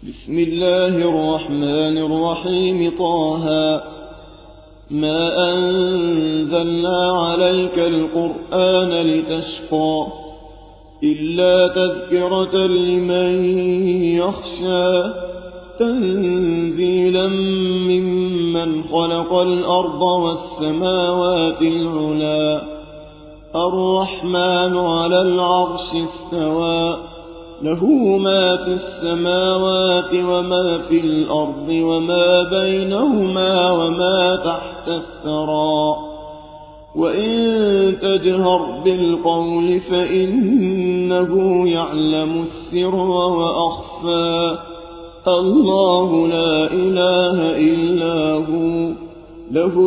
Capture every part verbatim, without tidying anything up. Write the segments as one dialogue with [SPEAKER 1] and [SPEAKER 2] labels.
[SPEAKER 1] بسم الله الرحمن الرحيم. طه ما أنزلنا عليك القرآن لتشقى إلا تذكرة لمن يخشى تنزيلا ممن خلق الأرض والسماوات العلا الرحمن على العرش استوى له ما في السماوات وما في الأرض وما بينهما وما تحت الثرى وإن تجهر بالقول فإنه يعلم السر وأخفى الله لا إله إلا هو له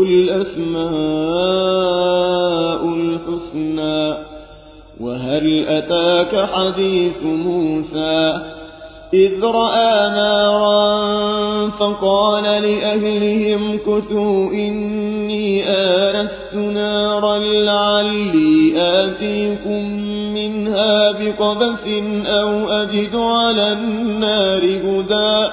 [SPEAKER 1] الأسماء الحسنى. وهل أتاك حديث موسى إذ رأى نارا فقال لأهلهم كثوا إني آنست نارا لعلي آتيكم منها بقبس أو أجد على النار هدى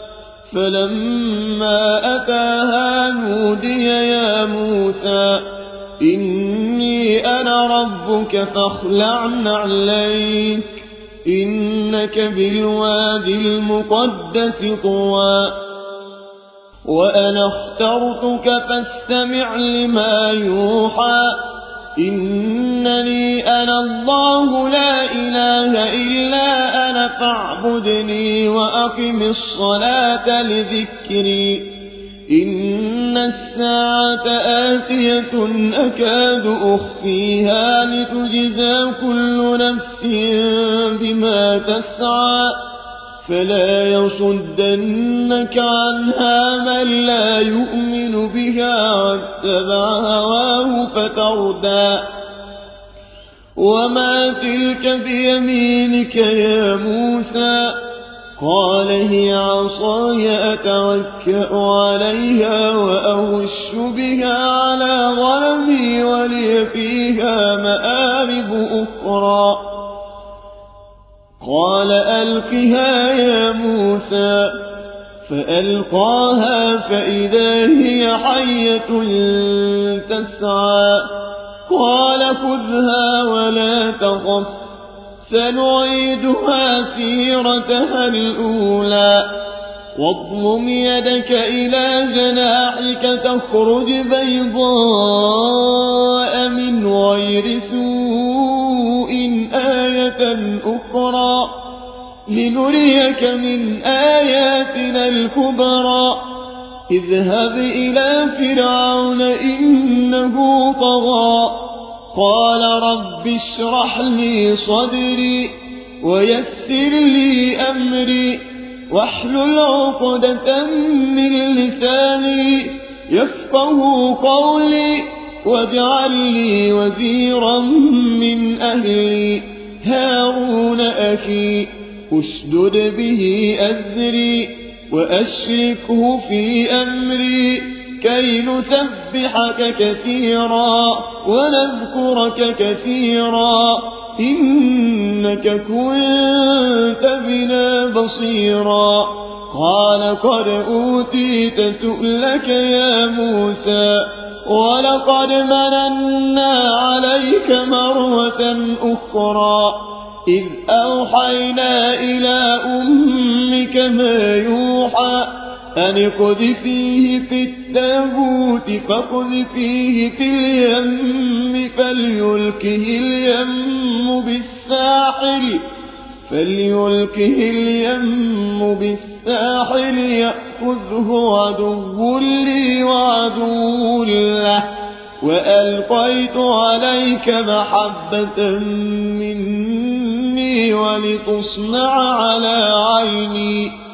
[SPEAKER 1] فلما أتاها نودي يا موسى إني أنا ربك فاخلع نعليك إنك بالوادي المقدس طوى وأنا اخترتك فاستمع لما يوحى إنني أنا الله لا إله إلا أنا فاعبدني وأقم الصلاة لذكري إن الساعة آتية أكاد أخفيها لتجزى كل نفس بما تسعى فلا يصدنك عنها من لا يؤمن بها واتبع هواه فتردى. وما تلك بيمينك يا موسى قال هي عصاي أتوكأ عليها وأهش بها على غنمي ولي فيها مآرب أخرى قال ألقها يا موسى فألقاها فإذا هي حية تسعى قال خذها ولا تخف سنعيدها سيرتها الأولى واضمم يدك إلى جناحك تخرج بيضاء من غير سوء آية أخرى لنريك من آياتنا الكبرى اذهب إلى فرعون إنه طغى قال رب اشرح لي صدري ويسر لي أمري واحلل عقدة من لساني يفقه قولي واجعل لي وزيرا من أهلي هارون أخي اشدد به أزري وأشركه في أمري كي نسبحك كثيرا ونذكرك كثيرا إنك كنت بنا بصيرا قال قد أوتيت سؤلك يا موسى ولقد مننا عليك مرة أخرى إذ أوحينا إلى أمك ما يوحى أن اقذفيه في التابوت فاقذفيه في اليم فليلقه اليم بالساحل فليلقه اليم بالساحل يأخذه عدو لي وعدو له وألقيت عليك محبة مني ولتصنع على عيني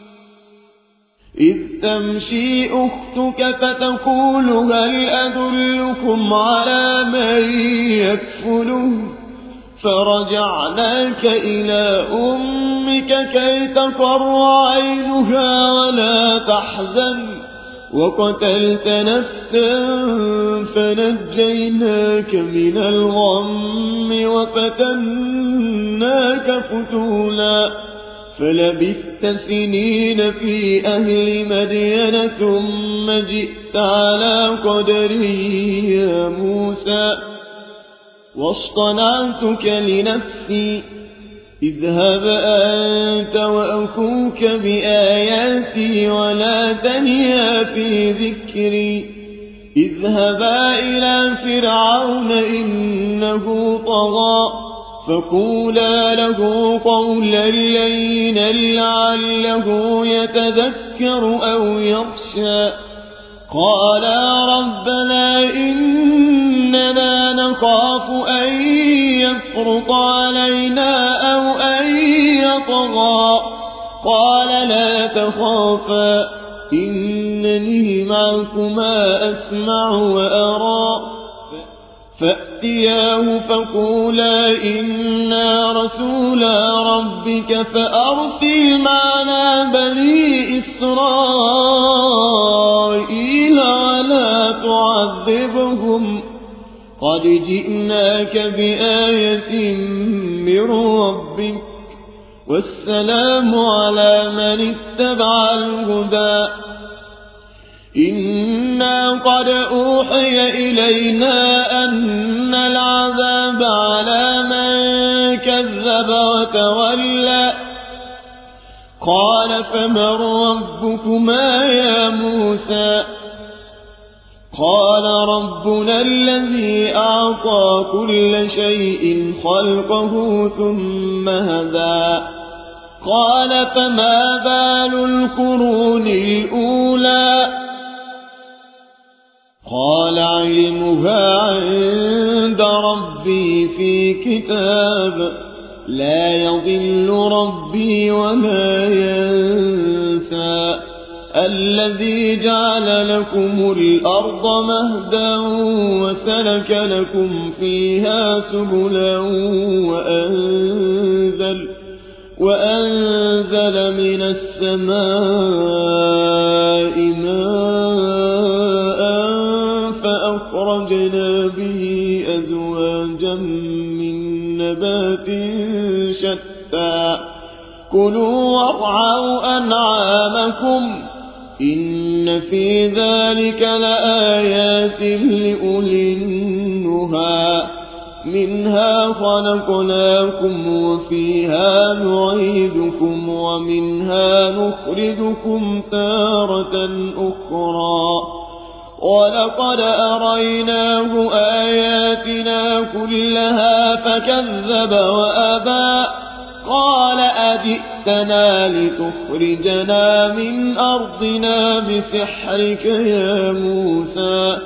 [SPEAKER 1] إذ تمشي أختك فتقول هل أدلكم على من يكفله فرجعناك إلى أمك كي تقر عينها ولا تحزن وقتلت نفسا فنجيناك من الغم وفتناك فتولا فلبثت سنين في أهل مدين ثم جئت على قدري يا موسى واصطنعتك لنفسي اذهب أنت وأخوك بآياتي ولا تنيا في ذكري اذهبا إلى فرعون إنه طغى فقولا له قولا لينا لعله يتذكر أو يخشى قالا ربنا إننا نخاف أن يفرط علينا أو أن يطغى قال لا تخافا إنني معكما أسمع وأرى فأتياه فقولا إنا رسولا ربك فأرسل معنا بني إسرائيل ولا تعذبهم قد جئناك بآية من ربك والسلام على من اتبع الهدى إنا قد أوحي إلينا أن العذاب على من كذب وتولى قال فمن ربكما يا موسى قال ربنا الذي أعطى كل شيء خلقه ثم هدى قال فما بال القرون الأولى قال علمها عند ربي في كتاب لا يضل ربي ولا ينسى الذي جعل لكم الأرض مهدا وسلك لكم فيها سبلا وأنزل, وأنزل من السماء ماء فأخرجنا به أزواجا من نبات شتى كلوا وارعوا أنعامكم إن في ذلك لآيات لأولي النهى منها خلقناكم وفيها نعيدكم ومنها نخرجكم تارة أخرى ولقد أريناه آياتنا كلها فكذب وأبى قال أجئتنا لتخرجنا من أرضنا بسحرك يا موسى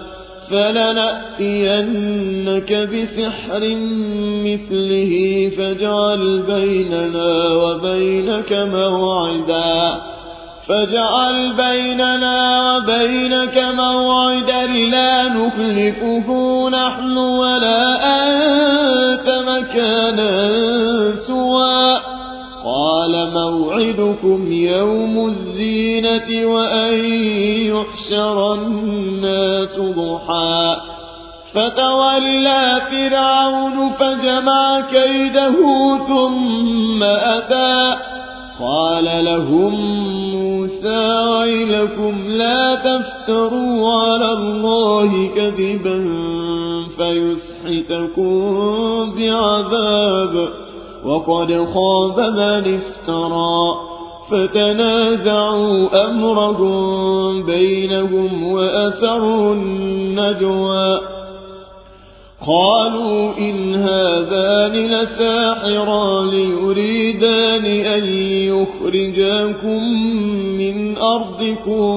[SPEAKER 1] فلنأتينك بسحر مثله فاجعل بيننا وبينك موعدا فاجعل بيننا وبينك موعدا لا نخلفه نحن ولا أنت مكانا سوى قال موعدكم يوم الزينة وأن يحشر الناس ضحى فتولى فرعون فجمع كيده ثم أتى قال لهم موسى ويلكم لا تفتروا على الله كذبا فيسحتكم بعذاب وقد خاب من افترى فتنازعوا أمرهم بينهم وأسروا النجوى قالوا إن هذان لساحران يريدان أن يخرجاكم من أرضكم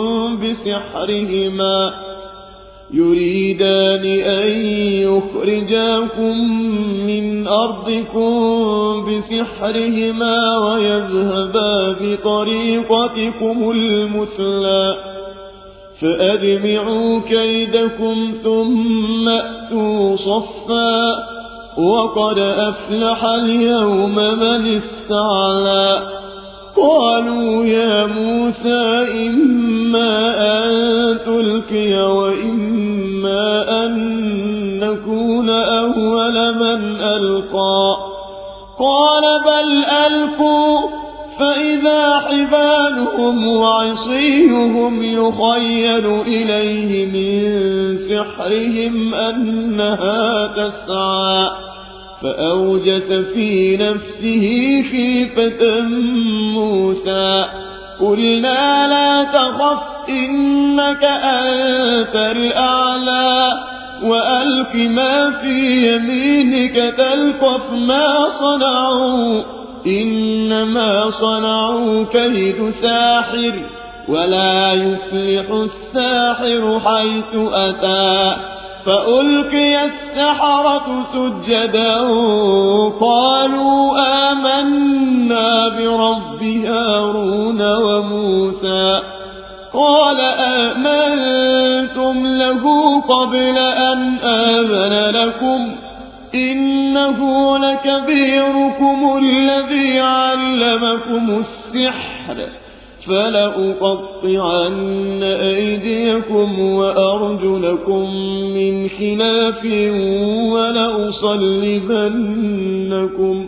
[SPEAKER 1] بسحرهما يريدان أن يخرجاكم من أرضكم بسحرهما ويذهبا بطريقتكم المثلى فأجمعوا كيدكم ثم أتوا صفا وقد أفلح اليوم من استعلى قالوا يا موسى إما أن تلقي وإما أن نكون أول من ألقى قال بل ألقوا فإذا حبالهم وعصيهم يخيل إليه من سحرهم أنها تسعى فأوجس في نفسه خيفة موسى قلنا لا تخف إنك أنت الأعلى وألق ما في يمينك تلقف ما صنعوا إنما صنعوا كيد ساحر ولا يفلح الساحر حيث أتى فألقي السحرة سجدا قالوا آمنا برب هارون وموسى قال آمنتم له قبل أن آذن لكم إنه لكبيركم الذي علمكم السحر فلأقطعن أيديكم وأرجلكم من خلاف ولأصلبنكم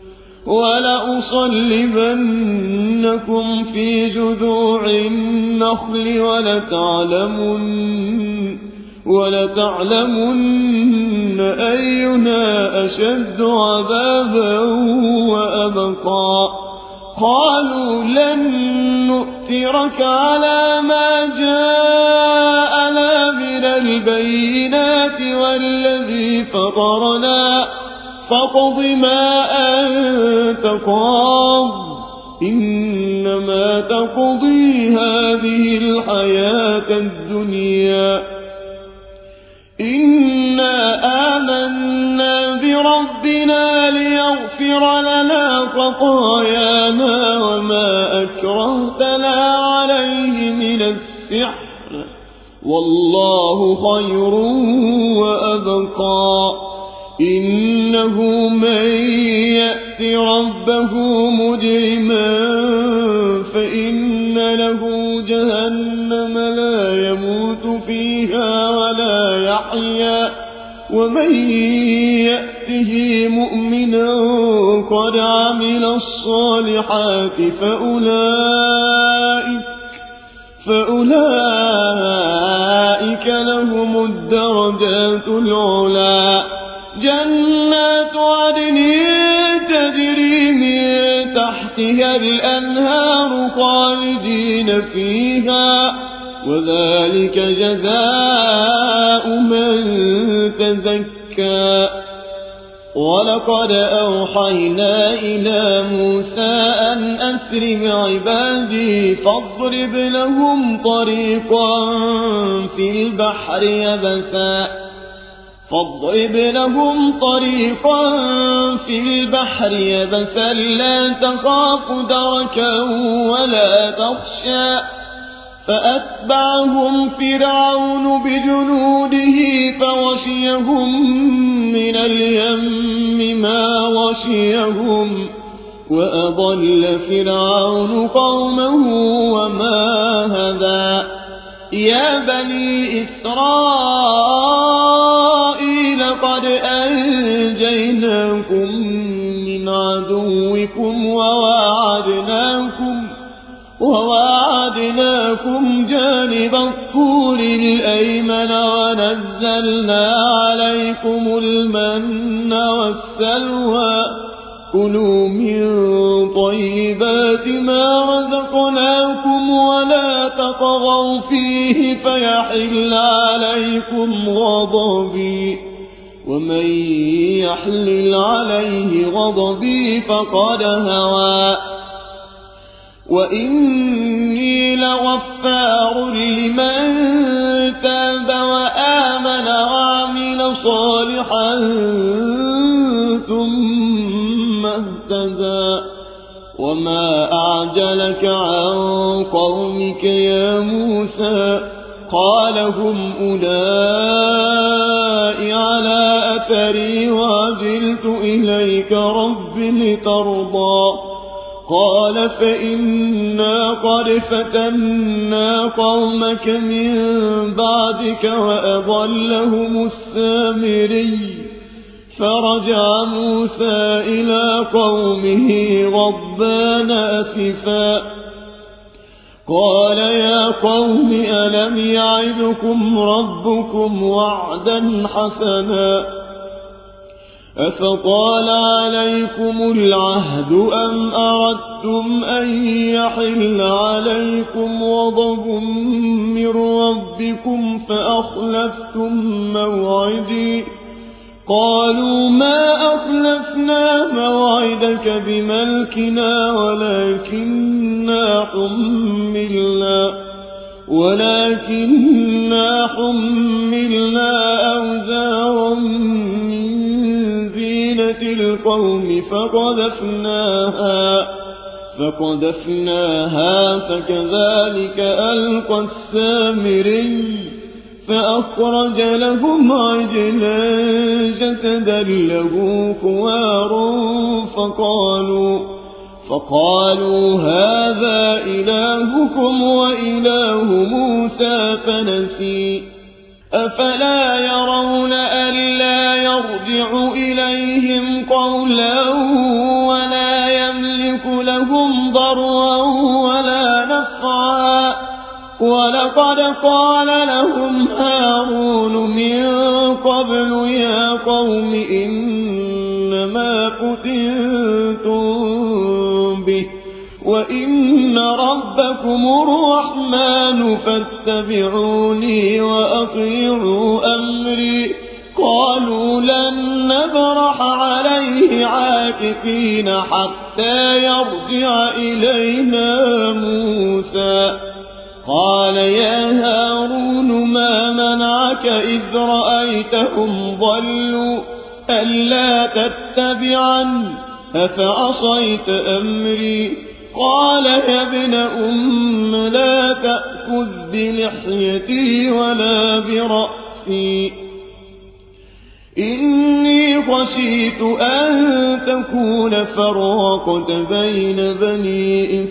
[SPEAKER 1] ولأصلبنكم في جذوع النخل ولتعلمن ولتعلمن أينا أشد عذابا وأبقى قالوا لن نؤثرك على ما جاءنا من البينات والذي فطرنا فاقض ما أنت قاض إنما تقضي هذه الحياة الدنيا إنا آمنا بربنا ليغفر لنا خطايانا وما أكرهتنا عليه من السحر والله خير وأبقى إنه من يأت ربه مجرما فإن له جهنم لا يموت فيها ولا يحيا ومن يأته مؤمنا قد عمل الصالحات فأولئك فأولئك لهم الدرجات العلى جنات عدن تجري من تحتها الأنهار خالدين فيها وذلك جزاء من تزكى ولقد أوحينا إلى موسى أن أسر بعبادي فاضرب لهم طريقا في البحر يبسا فاضرب لهم طريقا في البحر يبسا لا تخاف دركا ولا تخشى فأتبعهم فرعون بجنوده فغشيهم من اليم ما غشيهم وأضل فرعون قومه وما هدى يا بني إسرائيل قد أنجيناكم من عدوكم وواعدناكم وواعدناكم جانب الطور الأيمن ونزلنا عليكم المن والسلوى كلوا من طيبات ما رزقناكم ولا تطغوا فيه فيحل عليكم غضبي ومن يحلل عليه غضبي فقد هوى وإني لغفار لمن تاب وآمن وعمل صالحا ثم اهتدى وما أعجلك عن قومك يا موسى قال هم أولئك على أثري وعجلت إليك رب لترضى قال فإنا قد فتنا قومك من بعدك وأضلهم السامري فرجع موسى إلى قومه غضبان أسفا قال يا قوم ألم يعدكم ربكم وعدا حسنا أفطال عليكم العهد أم أردتم أن يحل عليكم غضب من ربكم فأخلفتم موعدي قالوا ما أخلفنا موعدك بملكنا ولكننا حملنا ولكننا حملنا أوزارا من زينة القوم فقذفناها فقذفناها فكذلك ألقى السامري فأخرج لهم عجلا جسدا له خوار فقالوا فقالوا هذا إلهكم وإله موسى فنسي أفلا يرون ألا يرجع إليهم قولا ولا يملك لهم ضرا ولا نفعا ولقد قال لهم هارون من قبل يا قوم إنما فتنتم به وإن ربكم الرحمن فاتبعوني وأطيعوا أمري قالوا لن نبرح عليه عاكفين حتى يرجع إلينا موسى قال يا هارون ما منعك إذ رأيتهم ضلوا ألا تتبعن أفعصيت أمري قال يا ابن أم لا تأخذ بلحيتي ولا برأسي إني خشيت أن تكون فرقت بين بني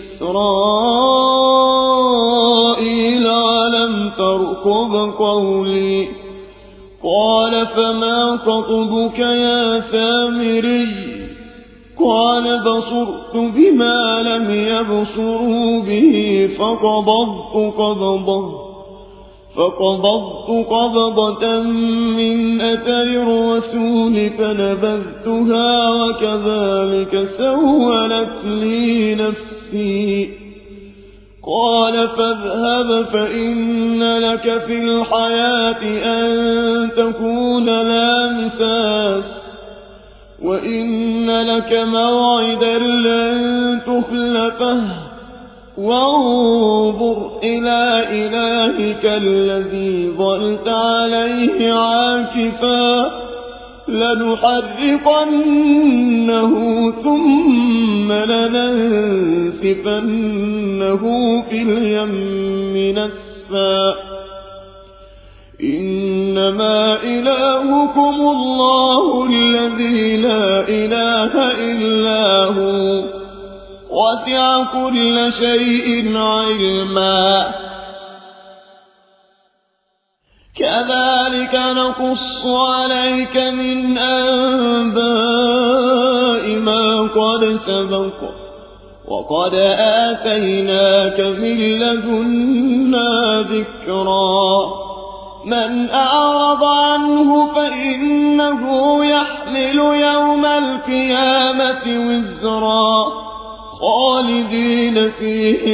[SPEAKER 1] إسرائيل ولم ترقب قولي قال فما خطبك يا سامري قال بصرت بما لم يبصروا به فقبضت قبضة فقبضت قبضة من أثر الرسول فنبذتها وكذلك سولت لي نفسي قال فاذهب فإن لك في الحياة أن تكون لا مساس وإن لك موعدا لن تخلفه وانظر إلى إلهك الذي ظلت عليه عاكفا لنحرقنه ثم لننسفنه في اليم نسفا إنما إلهكم الله الذي لا إله إلا هو وسع كل شيء علما كذلك نقص عليك من أنباء ما قد سبق وقد آتيناك من لدنا ذكرا من أعرض عنه فإنه يحمل يوم القيامة وزرا خالدين فيه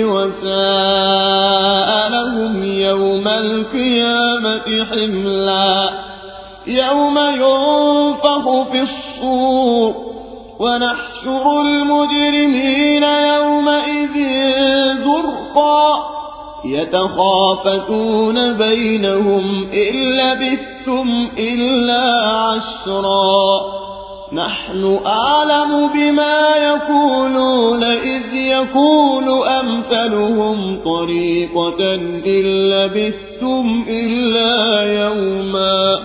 [SPEAKER 1] وساء لهم يوم القيامة حملا يوم ينفخ في الصور ونحشر المجرمين يومئذ زرقا يتخافتون بينهم إن لبثتم إلا عشرا نحن أعلم بما يقولون إذ يقول أمثلهم طريقة إن لبثتم إلا يوما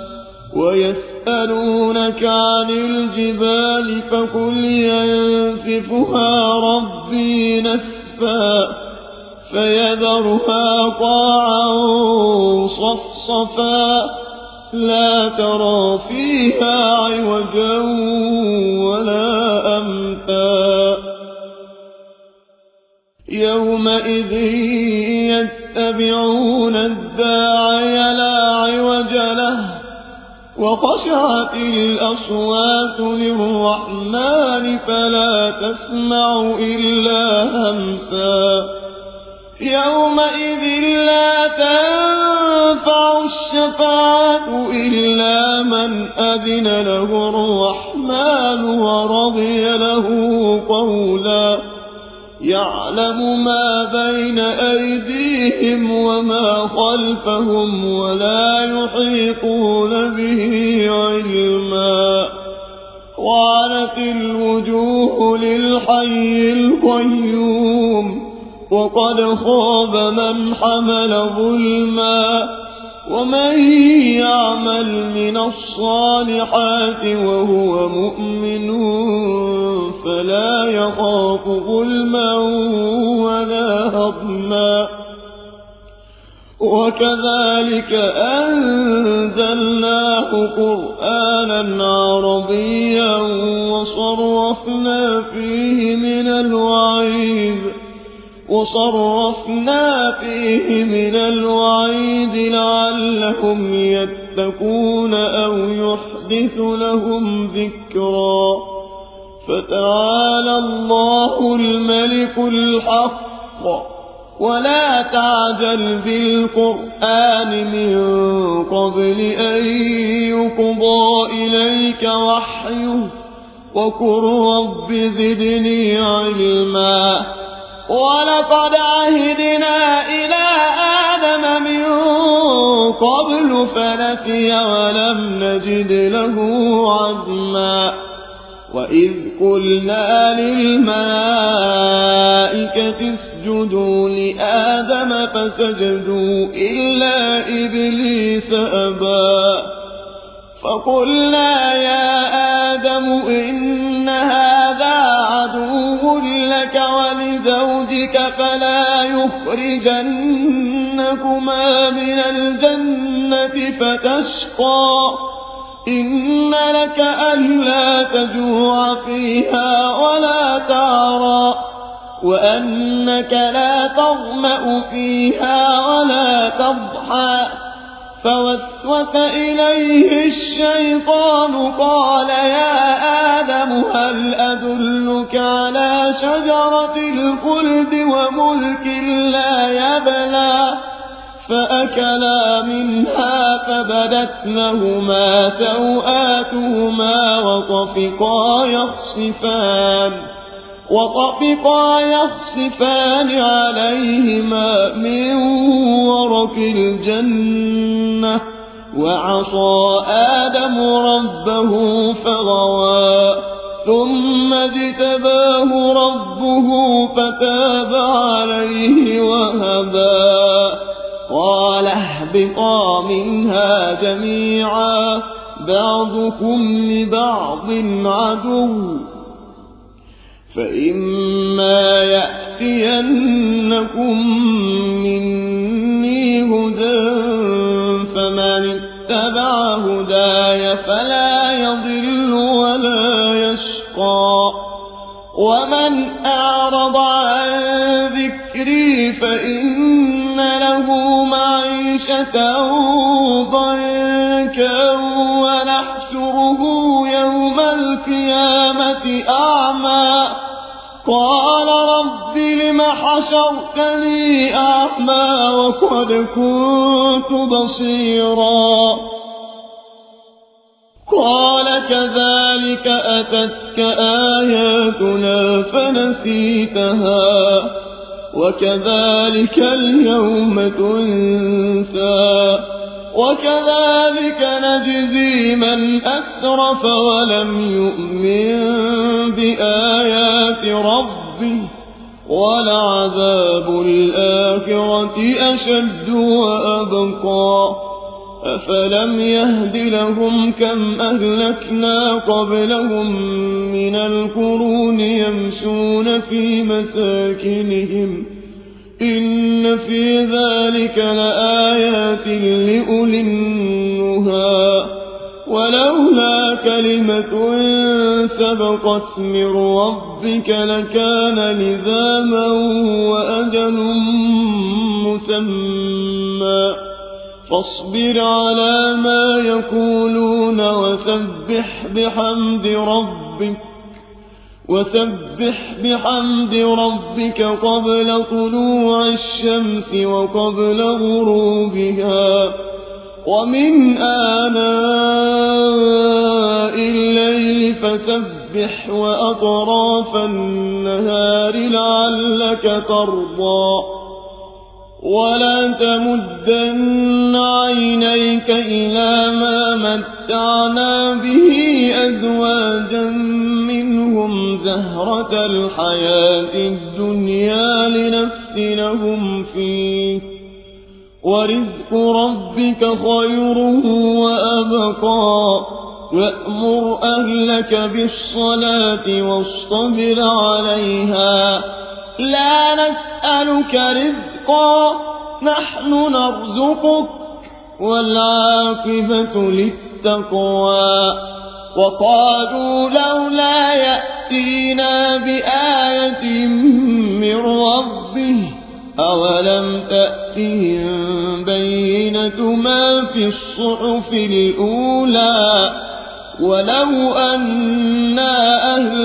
[SPEAKER 1] ويسألونك عن الجبال فقل ينسفها ربي نسفا فيذرها قاعا صفصفا لا ترى فيها عوجا ولا أمتا يومئذ يتبعون الداعي لا عوج له وخشعت الأصوات للرحمن فلا تسمع إلا همسا يومئذ لا تنفع الشفاعة إلا من أذن له الرحمن ورضي له قولا يعلم ما بين أيديهم وما خلفهم ولا يحيطون به علما وعنت الوجوه للحي القيوم وقد خاب من حمل ظلما ومن يعمل من الصالحات وهو مؤمن فلا يخاف ظلما ولا هضما وكذلك أنزلناه قرآنا عربيا وصرفنا فيه من الوعيد وصرفنا فيه من الوعيد لعلهم يتقون أو يحدث لهم ذكرا فتعالى الله الملك الحق ولا تعجل بالقرآن من قبل أن يقضى إليك وحيه وقل رب زدني علما ولقد عهدنا إلى آدم من قبل فنسي ولم نجد له عزما وإذ قلنا للملائكة اسجدوا لآدم فسجدوا إلا إبليس أبى فقلنا يا آدم إن هذا عدو لك ولزوجك فلا يخرجنكما من الجنة فتشقى إن لك ألا تجوع فيها ولا تعرى وأنك لا تظمأ فيها ولا تضحى فوسوس إليه الشيطان قال يا آدم هل أدلك على شجرة الخلد وملك لا يبلى فأكلا منها فبدت لهما سوآتهما وطفقا يخصفان وطفقا يخصفان عليهما من ورق الجنة وعصى آدم ربه فغوى ثم اجتباه ربه فتاب عليه وهدى قال اهبطا منها جميعا بعضكم لبعض عدو فإما يأتينكم مني هدى فمن اتبع هداي فلا يضل ولا يشقى ومن أعرض عن ذكري فإن له معيشة ضنكا ونحشره يوم القيامة أعمى قال رب لم حشرتني أعمى وقد كنت بصيرا قال كذلك أتتك آياتنا فنسيتها وكذلك اليوم تنسى وكذلك نجزي من أسرف ولم يؤمن بآيات ربه ولعذاب الآخرة أشد وأبقى أفلم يهد لهم كم أهلكنا قبلهم من القرون يمشون في مساكنهم إن إن في ذلك لآيات لأولي النهى ولولا كلمة سبقت من ربك لكان لزاما وأجل مسمى فاصبر على ما يقولون وسبح بحمد ربك وسبح بحمد ربك قبل طلوع الشمس وقبل غروبها ومن آناء الليل فسبح وأطراف النهار لعلك ترضى ولا تمدن عينيك إلى ما متعنا به أزواجا منهم زهرة الحياة الدنيا لنفتنهم فيه ورزق ربك خير وأبقى وأمر أهلك بالصلاة واصطبر عليها لا نسألك رزقا نحن نرزقك والعاقبة للتقوى وقالوا لولا يأتينا بآية من ربه أولم تأتهم بينة ما في الصحف الأولى ولو أنا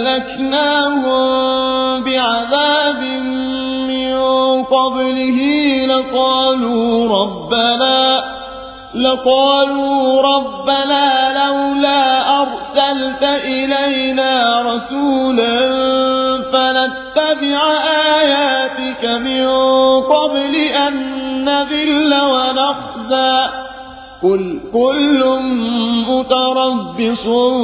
[SPEAKER 1] أهلكناهم بعذاب من قبله لقالوا ربنا لقالوا ربنا لولا أرسلت إلينا رسولا فنتبع آياتك من قبل أن نذل ونخزى قل كل متربص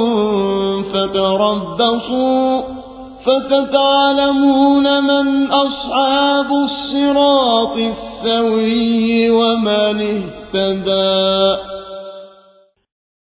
[SPEAKER 1] فتربصوا فستعلمون من أصحاب الصراط السوي ومن اهتدى.